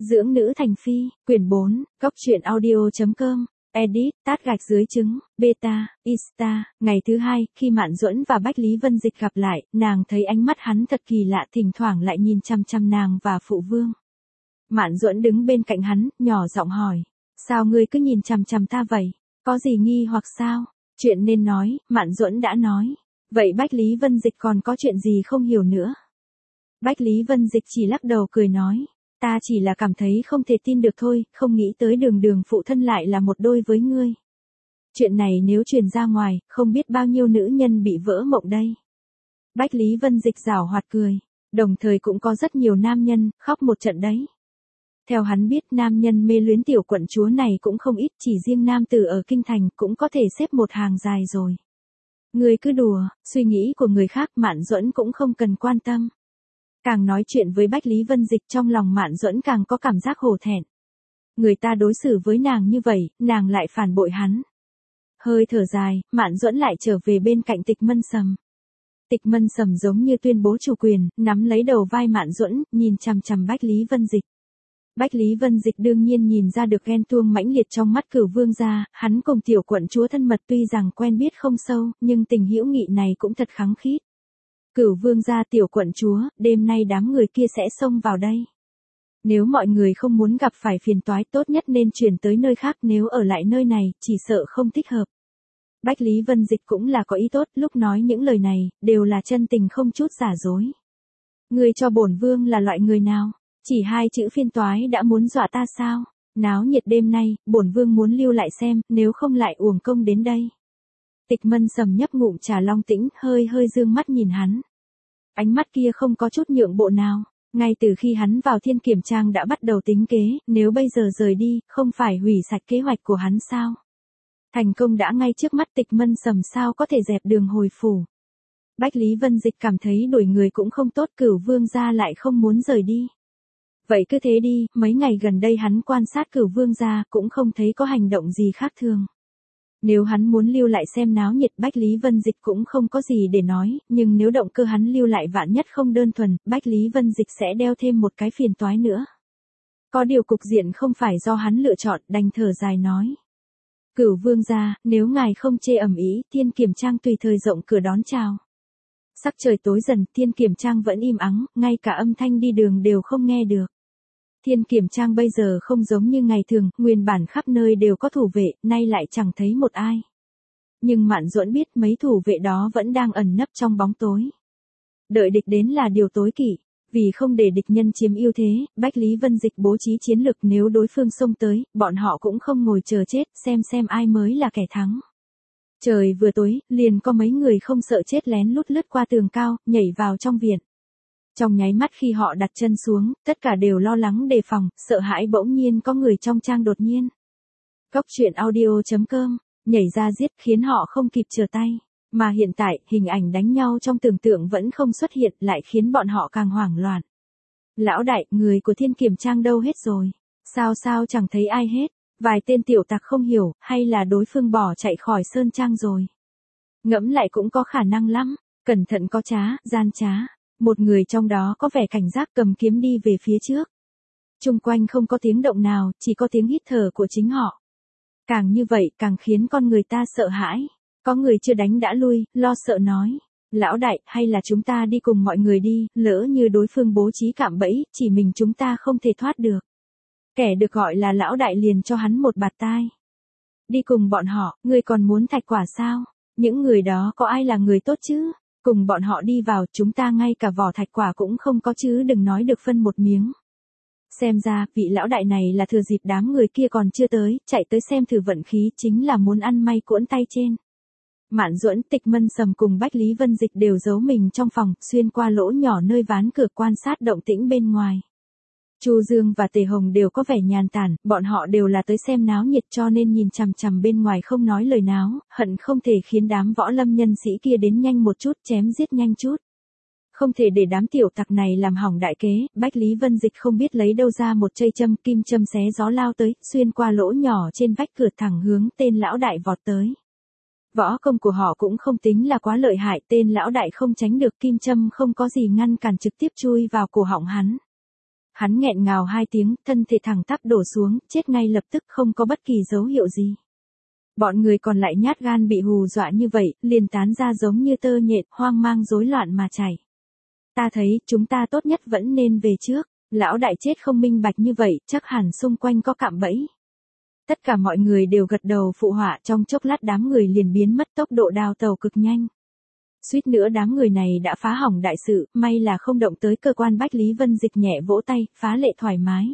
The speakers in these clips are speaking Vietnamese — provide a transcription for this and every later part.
Dưỡng nữ thành phi, quyển 4, góc truyện audio.com, edit, tát gạch dưới trứng, beta, ista. Ngày thứ hai, khi Mạn Duẫn và Bách Lý Vân Dịch gặp lại, nàng thấy ánh mắt hắn thật kỳ lạ, thỉnh thoảng lại nhìn chăm chăm nàng và phụ vương. Mạn Duẫn đứng bên cạnh hắn, nhỏ giọng hỏi, sao ngươi cứ nhìn chăm chăm ta vậy, có gì nghi hoặc sao? Chuyện nên nói, Mạn Duẫn đã nói. Vậy Bách Lý Vân Dịch còn có chuyện gì không hiểu nữa? Bách Lý Vân Dịch chỉ lắc đầu cười nói, ta chỉ là cảm thấy không thể tin được thôi, không nghĩ tới Đường Đường phụ thân lại là một đôi với ngươi. Chuyện này nếu truyền ra ngoài, không biết bao nhiêu nữ nhân bị vỡ mộng đây. Bách Lý Vân Dịch giảo hoạt cười, đồng thời cũng có rất nhiều nam nhân, khóc một trận đấy. Theo hắn biết nam nhân mê luyến tiểu quận chúa này cũng không ít, chỉ riêng nam tử ở Kinh Thành cũng có thể xếp một hàng dài rồi. Ngươi cứ đùa, suy nghĩ của người khác Mạn Duẫn cũng không cần quan tâm. Càng nói chuyện với Bách Lý Vân Dịch trong lòng Mạn Duẫn càng có cảm giác hổ thẹn. Người ta đối xử với nàng như vậy, nàng lại phản bội hắn. Hơi thở dài, Mạn Duẫn lại trở về bên cạnh Tịch Mân Sầm. Tịch Mân Sầm giống như tuyên bố chủ quyền, nắm lấy đầu vai Mạn Duẫn, nhìn chằm chằm Bách Lý Vân Dịch. Bách Lý Vân Dịch đương nhiên nhìn ra được ghen tuông mãnh liệt trong mắt Cửu Vương gia, hắn cùng tiểu quận chúa thân mật tuy rằng quen biết không sâu, nhưng tình hữu nghị này cũng thật khăng khít. Cửu Vương gia tiểu quận chúa, đêm nay đám người kia sẽ xông vào đây. Nếu mọi người không muốn gặp phải phiền toái tốt nhất nên chuyển tới nơi khác, nếu ở lại nơi này, chỉ sợ không thích hợp. Bách Lý Vân Dịch cũng là có ý tốt, lúc nói những lời này, đều là chân tình không chút giả dối. Người cho bổn vương là loại người nào? Chỉ hai chữ phiền toái đã muốn dọa ta sao? Náo nhiệt đêm nay, bổn vương muốn lưu lại xem, nếu không lại uổng công đến đây. Tịch Mân Sầm nhấp ngụm trà long tĩnh, hơi dương mắt nhìn hắn. Ánh mắt kia không có chút nhượng bộ nào. Ngay từ khi hắn vào Thiên Kiểm Trang đã bắt đầu tính kế, nếu bây giờ rời đi, không phải hủy sạch kế hoạch của hắn sao? Thành công đã ngay trước mắt, Tịch Mân Sầm sao có thể dẹp đường hồi phủ. Bách Lý Vân Dịch cảm thấy đuổi người cũng không tốt, Cửu Vương gia lại không muốn rời đi. Vậy cứ thế đi, mấy ngày gần đây hắn quan sát Cửu Vương gia cũng không thấy có hành động gì khác thường. Nếu hắn muốn lưu lại xem náo nhiệt, Bách Lý Vân Dịch cũng không có gì để nói, nhưng nếu động cơ hắn lưu lại vạn nhất không đơn thuần, Bách Lý Vân Dịch sẽ đeo thêm một cái phiền toái nữa. Có điều cục diện không phải do hắn lựa chọn, đành thở dài nói. Cửu Vương gia, nếu ngài không chê ầm ĩ, Thiên Kiểm Trang tùy thời rộng cửa đón chào. Sắc trời tối dần, Thiên Kiểm Trang vẫn im ắng, ngay cả âm thanh đi đường đều không nghe được. Thiên Kiểm Trang bây giờ không giống như ngày thường, nguyên bản khắp nơi đều có thủ vệ, nay lại chẳng thấy một ai. Nhưng Mạn Duẫn biết mấy thủ vệ đó vẫn đang ẩn nấp trong bóng tối. Đợi địch đến là điều tối kỵ, vì không để địch nhân chiếm ưu thế, Bách Lý Vân Dịch bố trí chiến lược, nếu đối phương xông tới, bọn họ cũng không ngồi chờ chết, xem ai mới là kẻ thắng. Trời vừa tối, liền có mấy người không sợ chết lén lút qua tường cao, nhảy vào trong viện. Trong nháy mắt khi họ đặt chân xuống, tất cả đều lo lắng đề phòng, sợ hãi bỗng nhiên có người trong trang đột nhiên. Góc truyện audio.com, nhảy ra giết khiến họ không kịp trở tay. Mà hiện tại, hình ảnh đánh nhau trong tưởng tượng vẫn không xuất hiện, lại khiến bọn họ càng hoảng loạn. Lão đại, người của Thiên Kiểm Trang đâu hết rồi? Sao chẳng thấy ai hết? Vài tên tiểu tặc không hiểu, hay là đối phương bỏ chạy khỏi Sơn Trang rồi? Ngẫm lại cũng có khả năng lắm, cẩn thận có trá, gian trá. Một người trong đó có vẻ cảnh giác cầm kiếm đi về phía trước. Chung quanh không có tiếng động nào, chỉ có tiếng hít thở của chính họ. Càng như vậy càng khiến con người ta sợ hãi. Có người chưa đánh đã lui, lo sợ nói. Lão đại, hay là chúng ta đi cùng mọi người đi, lỡ như đối phương bố trí cạm bẫy, chỉ mình chúng ta không thể thoát được. Kẻ được gọi là lão đại liền cho hắn một bạt tai. Đi cùng bọn họ, ngươi còn muốn thạch quả sao? Những người đó có ai là người tốt chứ? Cùng bọn họ đi vào, chúng ta ngay cả vỏ thạch quả cũng không có chứ đừng nói được phân một miếng. Xem ra, vị lão đại này là thừa dịp đám người kia còn chưa tới, chạy tới xem thử vận khí, chính là muốn ăn may cuỗn tay trên. Mạn Duẫn, Tịch Mân Sầm cùng Bách Lý Vân Dịch đều giấu mình trong phòng, xuyên qua lỗ nhỏ nơi ván cửa quan sát động tĩnh bên ngoài. Chu Dương và Tề Hồng đều có vẻ nhàn tản, bọn họ đều là tới xem náo nhiệt cho nên nhìn chằm chằm bên ngoài không nói lời nào, hận không thể khiến đám võ lâm nhân sĩ kia đến nhanh một chút, chém giết nhanh chút. Không thể để đám tiểu tặc này làm hỏng đại kế, Bách Lý Vân Dịch không biết lấy đâu ra một cây châm, kim châm xé gió lao tới, xuyên qua lỗ nhỏ trên vách cửa thẳng hướng tên lão đại vọt tới. Võ công của họ cũng không tính là quá lợi hại, tên lão đại không tránh được kim châm, không có gì ngăn cản trực tiếp chui vào cổ họng hắn. Hắn nghẹn ngào 2 tiếng, thân thể thẳng tắp đổ xuống, chết ngay lập tức không có bất kỳ dấu hiệu gì. Bọn người còn lại nhát gan bị hù dọa như vậy, liền tán ra giống như tơ nhện, hoang mang rối loạn mà chảy. Ta thấy, chúng ta tốt nhất vẫn nên về trước. Lão đại chết không minh bạch như vậy, chắc hẳn xung quanh có cạm bẫy. Tất cả mọi người đều gật đầu phụ họa, trong chốc lát đám người liền biến mất, tốc độ đào tàu cực nhanh. Suýt nữa đám người này đã phá hỏng đại sự, may là không động tới cơ quan. Bách Lý Vân Dịch nhẹ vỗ tay, phá lệ thoải mái.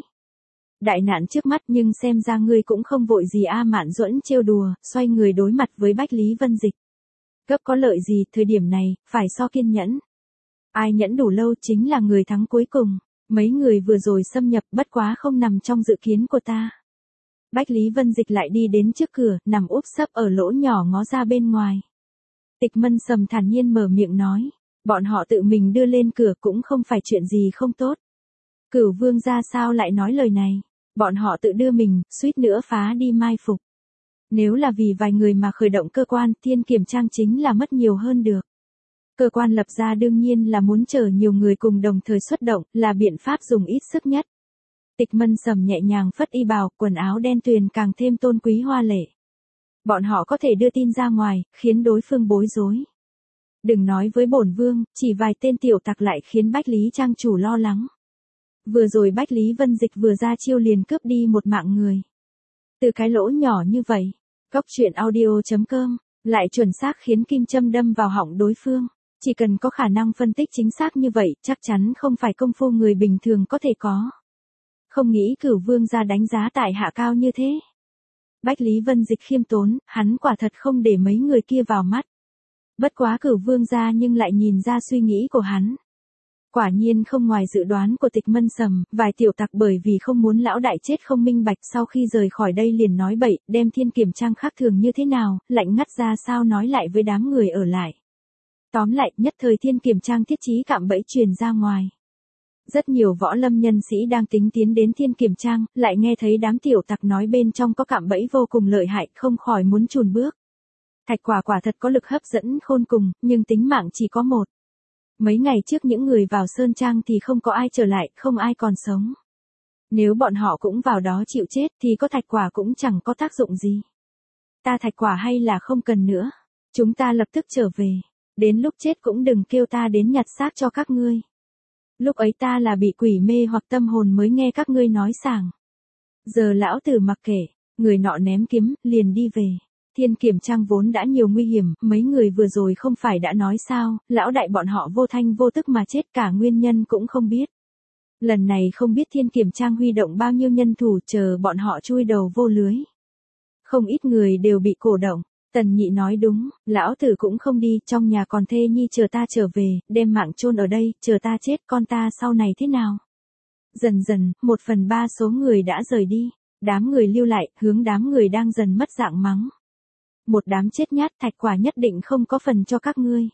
Đại nạn trước mắt nhưng xem ra ngươi cũng không vội gì a. Mạn Duẫn trêu đùa, xoay người đối mặt với Bách Lý Vân Dịch. Gấp có lợi gì, thời điểm này, phải so kiên nhẫn. Ai nhẫn đủ lâu chính là người thắng cuối cùng. Mấy người vừa rồi xâm nhập bất quá không nằm trong dự kiến của ta. Bách Lý Vân Dịch lại đi đến trước cửa, nằm úp sấp ở lỗ nhỏ ngó ra bên ngoài. Tịch Mân Sầm thản nhiên mở miệng nói, bọn họ tự mình đưa lên cửa cũng không phải chuyện gì không tốt. Cửu Vương gia sao lại nói lời này, bọn họ tự đưa mình, suýt nữa phá đi mai phục. Nếu là vì vài người mà khởi động cơ quan, Thiên Kiểm Trang chính là mất nhiều hơn được. Cơ quan lập ra đương nhiên là muốn chờ nhiều người cùng đồng thời xuất động, là biện pháp dùng ít sức nhất. Tịch Mân Sầm nhẹ nhàng phất y bào, quần áo đen tuyền càng thêm tôn quý hoa lệ. Bọn họ có thể đưa tin ra ngoài, khiến đối phương bối rối. Đừng nói với bổn vương, chỉ vài tên tiểu tặc lại khiến Bách Lý Trang chủ lo lắng. Vừa rồi Bách Lý Vân Dịch vừa ra chiêu liền cướp đi một mạng người. Từ cái lỗ nhỏ như vậy, Góc Truyện Audio.com, lại chuẩn xác khiến kim châm đâm vào họng đối phương. Chỉ cần có khả năng phân tích chính xác như vậy, chắc chắn không phải công phu người bình thường có thể có. Không nghĩ Cửu Vương gia đánh giá tại hạ cao như thế. Bách Lý Vân Dịch khiêm tốn, hắn quả thật không để mấy người kia vào mắt. Bất quá Cửu Vương gia nhưng lại nhìn ra suy nghĩ của hắn. Quả nhiên không ngoài dự đoán của Tịch Mân Sầm, vài tiểu tặc bởi vì không muốn lão đại chết không minh bạch sau khi rời khỏi đây liền nói bậy, đem Thiên Kiểm Trang khác thường như thế nào, lạnh ngắt ra sao nói lại với đám người ở lại. Tóm lại, nhất thời Thiên Kiểm Trang thiết trí cạm bẫy truyền ra ngoài. Rất nhiều võ lâm nhân sĩ đang tính tiến đến Thiên Kiểm Trang, lại nghe thấy đám tiểu tặc nói bên trong có cạm bẫy vô cùng lợi hại, không khỏi muốn chùn bước. Thạch quả quả thật có lực hấp dẫn khôn cùng, nhưng tính mạng chỉ có một. Mấy ngày trước những người vào Sơn Trang thì không có ai trở lại, không ai còn sống. Nếu bọn họ cũng vào đó chịu chết thì có thạch quả cũng chẳng có tác dụng gì. Ta thạch quả hay là không cần nữa. Chúng ta lập tức trở về. Đến lúc chết cũng đừng kêu ta đến nhặt xác cho các ngươi. Lúc ấy ta là bị quỷ mê hoặc tâm hồn mới nghe các ngươi nói sảng. Giờ lão tử mặc kệ, người nọ ném kiếm, liền đi về. Thiên Kiểm Trang vốn đã nhiều nguy hiểm, mấy người vừa rồi không phải đã nói sao, lão đại bọn họ vô thanh vô tức mà chết cả nguyên nhân cũng không biết. Lần này không biết Thiên Kiểm Trang huy động bao nhiêu nhân thủ chờ bọn họ chui đầu vô lưới. Không ít người đều bị cổ động. Tần Nhị nói đúng, lão tử cũng không đi, trong nhà còn thê nhi chờ ta trở về, đem mạng chôn ở đây, chờ ta chết con ta sau này thế nào. Dần dần, 1/3 số người đã rời đi, đám người lưu lại, hướng đám người đang dần mất dạng mắng. Một đám chết nhát, thạch quả nhất định không có phần cho các ngươi.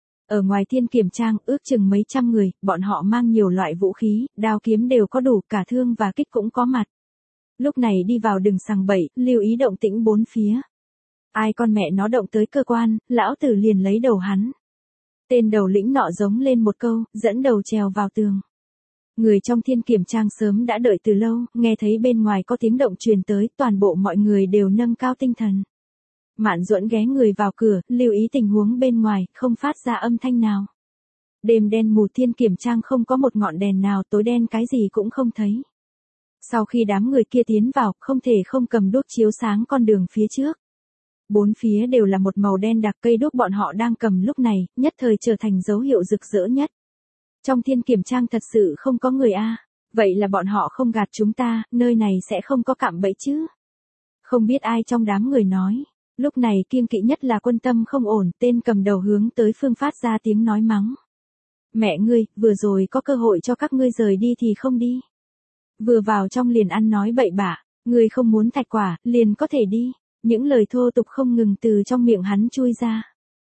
Ở ngoài Thiên Kiểm Trang, ước chừng mấy trăm người, bọn họ mang nhiều loại vũ khí, đao kiếm đều có đủ, cả thương và kích cũng có mặt. Lúc này đi vào đừng sằng bậy, lưu ý động tĩnh bốn phía. Ai con mẹ nó động tới cơ quan, lão tử liền lấy đầu hắn. Tên đầu lĩnh nọ giống lên một câu, dẫn đầu trèo vào tường. Người trong Thiên Kiểm Trang sớm đã đợi từ lâu, nghe thấy bên ngoài có tiếng động truyền tới, toàn bộ mọi người đều nâng cao tinh thần. Mạn Duẫn ghé người vào cửa, lưu ý tình huống bên ngoài, không phát ra âm thanh nào. Đêm đen mù Thiên Kiểm Trang không có một ngọn đèn nào, tối đen cái gì cũng không thấy. Sau khi đám người kia tiến vào, không thể không cầm đuốc chiếu sáng con đường phía trước. Bốn phía đều là một màu đen đặc, cây đuốc bọn họ đang cầm lúc này, nhất thời trở thành dấu hiệu rực rỡ nhất. Trong Thiên Kiểm Trang thật sự không có người a, vậy là bọn họ không gạt chúng ta, nơi này sẽ không có cạm bẫy chứ. Không biết ai trong đám người nói, lúc này kiêng kỵ nhất là Quân Tâm không ổn, tên cầm đầu hướng tới phương phát ra tiếng nói mắng. Mẹ ngươi, vừa rồi có cơ hội cho các ngươi rời đi thì không đi. Vừa vào trong liền ăn nói bậy bạ, ngươi không muốn thạch quả, liền có thể đi. Những lời thô tục không ngừng từ trong miệng hắn chui ra.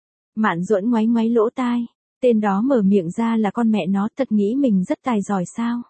Mạn Duẫn ngoáy ngoáy lỗ tai, tên đó mở miệng ra là con mẹ nó, thật nghĩ mình rất tài giỏi sao.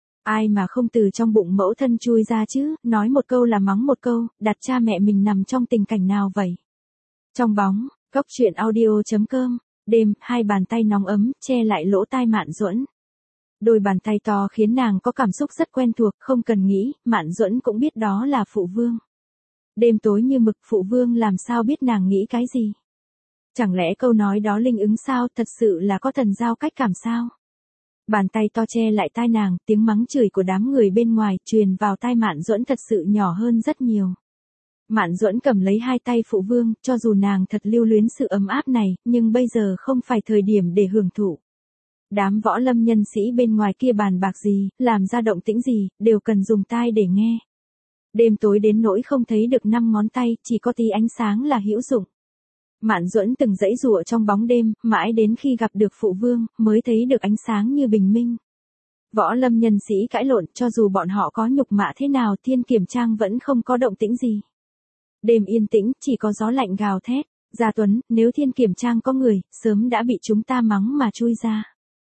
Ai mà không từ trong bụng mẫu thân chui ra chứ, nói một câu là mắng một câu, đặt cha mẹ mình nằm trong tình cảnh nào vậy. Trong bóng, Góc Truyện Audio.com, đêm, hai bàn tay nóng ấm, che lại lỗ tai Mạn Duẫn. Đôi bàn tay to khiến nàng có cảm xúc rất quen thuộc, không cần nghĩ, Mạn Duẫn cũng biết đó là phụ vương. Đêm tối như mực, phụ vương làm sao biết nàng nghĩ cái gì? Chẳng lẽ câu nói đó linh ứng sao, thật sự là có thần giao cách cảm sao? Bàn tay to che lại tai nàng, tiếng mắng chửi của đám người bên ngoài truyền vào tai Mạn Duẫn thật sự nhỏ hơn rất nhiều. Mạn Duẫn cầm lấy hai tay phụ vương, cho dù nàng thật lưu luyến sự ấm áp này, nhưng bây giờ không phải thời điểm để hưởng thụ. Đám võ lâm nhân sĩ bên ngoài kia bàn bạc gì, làm ra động tĩnh gì, đều cần dùng tai để nghe. Đêm tối đến nỗi không thấy được 5 ngón tay, chỉ có tí ánh sáng là hữu dụng. Mạn Duẫn từng giãy giụa trong bóng đêm, mãi đến khi gặp được phụ vương, mới thấy được ánh sáng như bình minh. Võ lâm nhân sĩ cãi lộn, cho dù bọn họ có nhục mạ thế nào, Thiên Kiềm Trang vẫn không có động tĩnh gì. Đêm yên tĩnh, chỉ có gió lạnh gào thét. Gia Tuấn, nếu Thiên Kiềm Trang có người, sớm đã bị chúng ta mắng mà chui ra.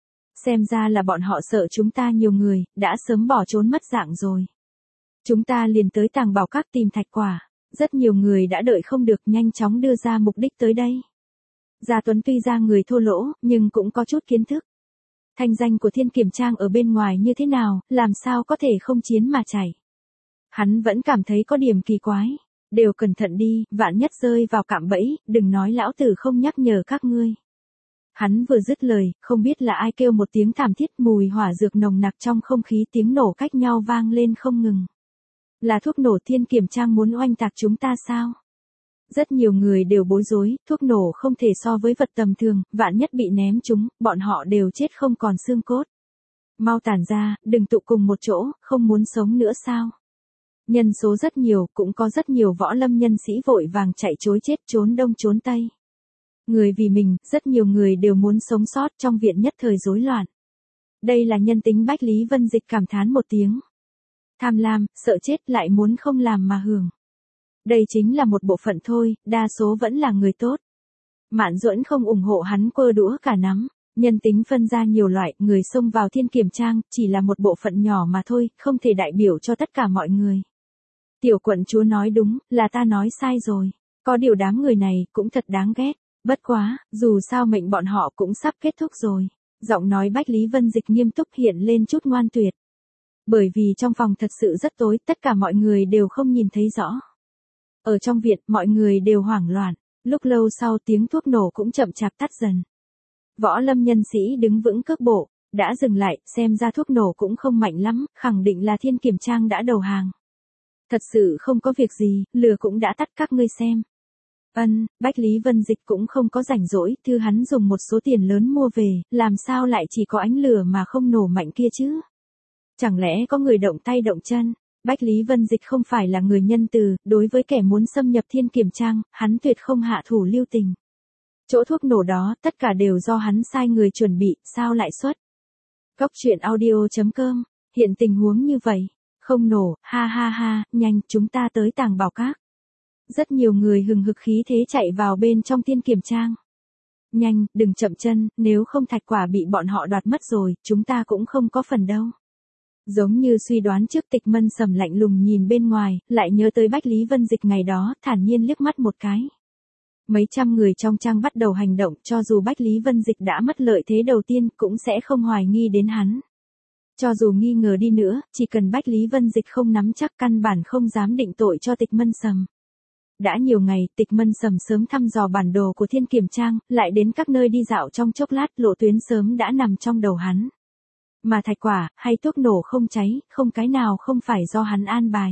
Xem ra là bọn họ sợ chúng ta nhiều người, đã sớm bỏ trốn mất dạng rồi. Chúng ta liền tới Tàng Bảo Các tìm thạch quả. Rất nhiều người đã đợi không được, nhanh chóng đưa ra mục đích tới đây. Gia Tuấn tuy ra người thô lỗ, nhưng cũng có chút kiến thức. Thanh danh của Thiên Kiềm Trang ở bên ngoài như thế nào, làm sao có thể không chiến mà chảy. Hắn vẫn cảm thấy có điểm kỳ quái. Đều cẩn thận đi, vạn nhất rơi vào cạm bẫy, đừng nói lão tử không nhắc nhở các ngươi. Hắn vừa dứt lời, không biết là ai kêu một tiếng thảm thiết, mùi hỏa dược nồng nặc trong không khí, tiếng nổ cách nhau vang lên không ngừng. Là thuốc nổ, Thiên Kiềm Trang muốn oanh tạc chúng ta sao? Rất nhiều người đều bối rối, thuốc nổ không thể so với vật tầm thường, vạn nhất bị ném chúng, bọn họ đều chết không còn xương cốt. Mau tản ra, đừng tụ cùng một chỗ, không muốn sống nữa sao? Nhân số rất nhiều, cũng có rất nhiều võ lâm nhân sĩ vội vàng chạy trối chết, trốn đông trốn tây. Người vì mình, rất nhiều người đều muốn sống sót, trong viện nhất thời rối loạn. Đây là nhân tính. Bách Lý Vân Dịch cảm thán một tiếng. Tham lam, sợ chết, lại muốn không làm mà hưởng. Đây chính là một bộ phận thôi, đa số vẫn là người tốt. Mạn Duẫn không ủng hộ hắn quơ đũa cả nắm. Nhân tính phân ra nhiều loại, người xông vào Thiên Kiềm Trang, chỉ là một bộ phận nhỏ mà thôi, không thể đại biểu cho tất cả mọi người. Tiểu quận chúa nói đúng, là ta nói sai rồi. Có điều đám người này cũng thật đáng ghét. Bất quá, dù sao mệnh bọn họ cũng sắp kết thúc rồi. Giọng nói Bách Lý Vân Dịch nghiêm túc hiện lên chút ngoan tuyệt. Bởi vì trong phòng thật sự rất tối, tất cả mọi người đều không nhìn thấy rõ. Ở trong viện, mọi người đều hoảng loạn. Lúc lâu sau tiếng thuốc nổ cũng chậm chạp tắt dần. Võ lâm nhân sĩ đứng vững cước bộ, đã dừng lại, xem ra thuốc nổ cũng không mạnh lắm, khẳng định là Thiên Kiềm Trang đã đầu hàng. Thật sự không có việc gì, lửa cũng đã tắt, các ngươi xem. Bách Lý Vân Dịch cũng không có rảnh rỗi, thư hắn dùng một số tiền lớn mua về, làm sao lại chỉ có ánh lửa mà không nổ mạnh kia chứ? Chẳng lẽ có người động tay động chân? Bách Lý Vân Dịch không phải là người nhân từ, đối với kẻ muốn xâm nhập Thiên Kiềm Trang, hắn tuyệt không hạ thủ lưu tình. Chỗ thuốc nổ đó, tất cả đều do hắn sai người chuẩn bị, sao lại xuất? Góc truyện audio.com, hiện tình huống như vậy. Không nổ, ha ha ha, nhanh, chúng ta tới Tàng Bảo Các. Rất nhiều người hừng hực khí thế chạy vào bên trong Thiên Kiềm Trang. Nhanh, đừng chậm chân, nếu không thạch quả bị bọn họ đoạt mất rồi, chúng ta cũng không có phần đâu. Giống như suy đoán trước, Tịch Mân Sầm lạnh lùng nhìn bên ngoài, lại nhớ tới Bách Lý Vân Dịch ngày đó, thản nhiên liếc mắt một cái. Mấy trăm người trong trang bắt đầu hành động, cho dù Bách Lý Vân Dịch đã mất lợi thế đầu tiên, cũng sẽ không hoài nghi đến hắn. Cho dù nghi ngờ đi nữa, chỉ cần Bách Lý Vân Dịch không nắm chắc, căn bản không dám định tội cho Tịch Mân Sầm. Đã nhiều ngày, Tịch Mân Sầm sớm thăm dò bản đồ của Thiên Kiềm Trang, lại đến các nơi đi dạo trong chốc lát, lộ tuyến sớm đã nằm trong đầu hắn. Mà thạch quả, hay thuốc nổ không cháy, không cái nào không phải do hắn an bài.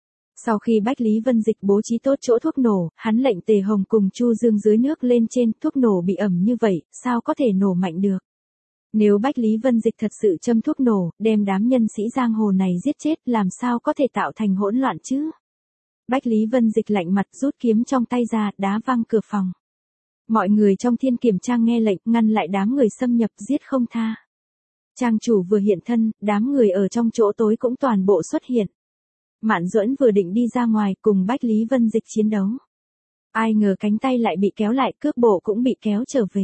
Sau khi Bách Lý Vân Dịch bố trí tốt chỗ thuốc nổ, hắn lệnh Tề Hồng cùng Chu Dương dưới nước lên trên, thuốc nổ bị ẩm như vậy, sao có thể nổ mạnh được. Nếu Bách Lý Vân Dịch thật sự châm thuốc nổ, đem đám nhân sĩ giang hồ này giết chết, làm sao có thể tạo thành hỗn loạn chứ? Bách Lý Vân Dịch lạnh mặt, rút kiếm trong tay ra, đá văng cửa phòng. Mọi người trong Thiên Kiềm Trang nghe lệnh, ngăn lại đám người xâm nhập, giết không tha. Trang chủ vừa hiện thân, đám người ở trong chỗ tối cũng toàn bộ xuất hiện. Mạn Duẫn vừa định đi ra ngoài cùng Bách Lý Vân Dịch chiến đấu. Ai ngờ cánh tay lại bị kéo lại, cước bộ cũng bị kéo trở về.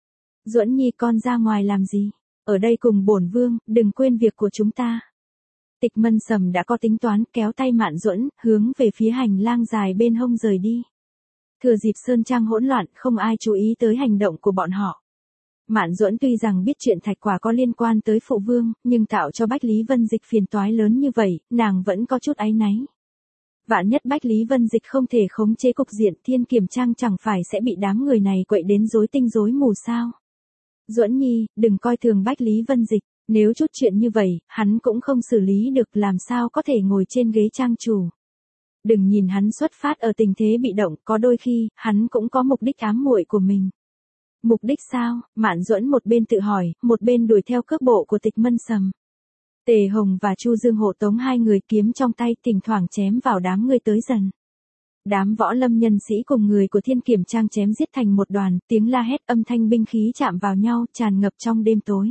Duẫn Nhi, con ra ngoài làm gì? Ở đây cùng bổn vương, đừng quên việc của chúng ta. Tịch Mân Sầm đã có tính toán, kéo tay Mạn Duẫn, hướng về phía hành lang dài bên hông rời đi. Thừa dịp sơn trang hỗn loạn, không ai chú ý tới hành động của bọn họ. Mạn Duẫn tuy rằng biết chuyện thạch quả có liên quan tới phụ vương, nhưng tạo cho Bách Lý Vân Dịch phiền toái lớn như vậy, nàng vẫn có chút áy náy. Vạn nhất Bách Lý Vân Dịch không thể khống chế cục diện, Thiên Kiềm Trang chẳng phải sẽ bị đám người này quậy đến rối tinh rối mù sao? Duẫn Nhi, đừng coi thường Bách Lý Vân Dịch, nếu chút chuyện như vậy, hắn cũng không xử lý được, làm sao có thể ngồi trên ghế trang chủ. Đừng nhìn hắn xuất phát ở tình thế bị động, có đôi khi, hắn cũng có mục đích ám muội của mình. Mục đích sao? Mạn Duẫn một bên tự hỏi, một bên đuổi theo cước bộ của Tịch Mân Sầm. Tề Hồng và Chu Dương hộ tống hai người, kiếm trong tay, thỉnh thoảng chém vào đám người tới dần. Đám võ lâm nhân sĩ cùng người của Thiên Kiềm Trang chém giết thành một đoàn, tiếng la hét, âm thanh binh khí chạm vào nhau, tràn ngập trong đêm tối.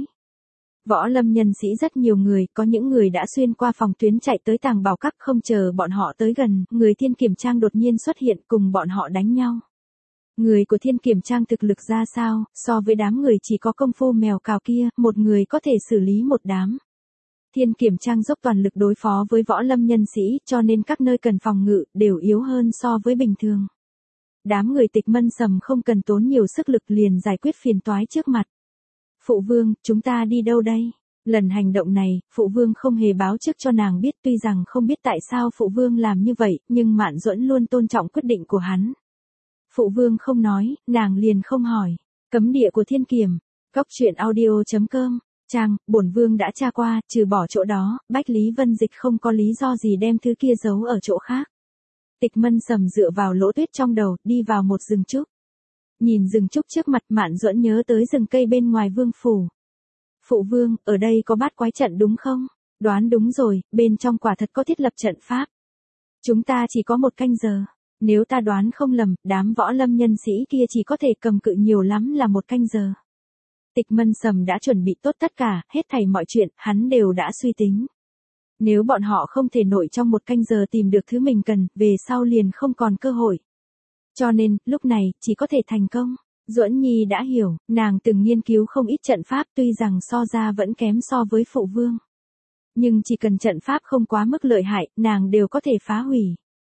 Võ lâm nhân sĩ rất nhiều người, có những người đã xuyên qua phòng tuyến chạy tới Tàng Bảo Các, không chờ bọn họ tới gần, người Thiên Kiềm Trang đột nhiên xuất hiện cùng bọn họ đánh nhau. Người của Thiên Kiềm Trang thực lực ra sao, so với đám người chỉ có công phu mèo cào kia, một người có thể xử lý một đám. Thiên Kiềm Trang dốc toàn lực đối phó với võ lâm nhân sĩ, cho nên các nơi cần phòng ngự, đều yếu hơn so với bình thường. Đám người Tịch Mân Sầm không cần tốn nhiều sức lực liền giải quyết phiền toái trước mặt. Phụ vương, chúng ta đi đâu đây? Lần hành động này, phụ vương không hề báo trước cho nàng biết, tuy rằng không biết tại sao phụ vương làm như vậy, nhưng Mạn Duẫn luôn tôn trọng quyết định của hắn. Phụ vương không nói, nàng liền không hỏi. Cấm địa của Thiên Kiềm. Cóc truyện audio.com. Trang, bổn vương đã tra qua, trừ bỏ chỗ đó, Bách Lý Vân Dịch không có lý do gì đem thứ kia giấu ở chỗ khác. Tịch Mân Sầm dựa vào lỗ tuyết trong đầu, đi vào một rừng trúc. Nhìn rừng trúc trước mặt, Mạn Duẫn nhớ tới rừng cây bên ngoài vương phủ. Phụ vương, ở đây có bát quái trận đúng không? Đoán đúng rồi, bên trong quả thật có thiết lập trận pháp. Chúng ta chỉ có 1 canh giờ. Nếu ta đoán không lầm, đám võ lâm nhân sĩ kia chỉ có thể cầm cự nhiều lắm là 1 canh giờ. Tịch Mân Sầm đã chuẩn bị tốt tất cả, hết thảy mọi chuyện, hắn đều đã suy tính. Nếu bọn họ không thể nổi trong 1 canh giờ tìm được thứ mình cần, về sau liền không còn cơ hội. Cho nên, lúc này, chỉ có thể thành công. Duẫn Nhi đã hiểu, nàng từng nghiên cứu không ít trận pháp, tuy rằng so ra vẫn kém so với phụ vương. Nhưng chỉ cần trận pháp không quá mức lợi hại, nàng đều có thể phá hủy.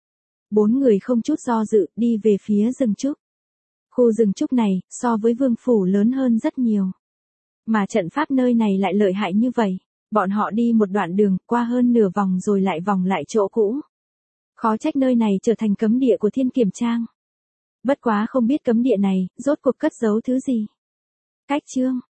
4 người không chút do dự, đi về phía rừng trúc. Khu rừng trúc này, so với vương phủ lớn hơn rất nhiều. Mà trận pháp nơi này lại lợi hại như vậy. Bọn họ đi một đoạn đường, qua hơn nửa vòng rồi lại vòng lại chỗ cũ. Khó trách nơi này trở thành cấm địa của Thiên Kiềm Trang. Bất quá không biết cấm địa này, rốt cuộc cất giấu thứ gì. Cách chương.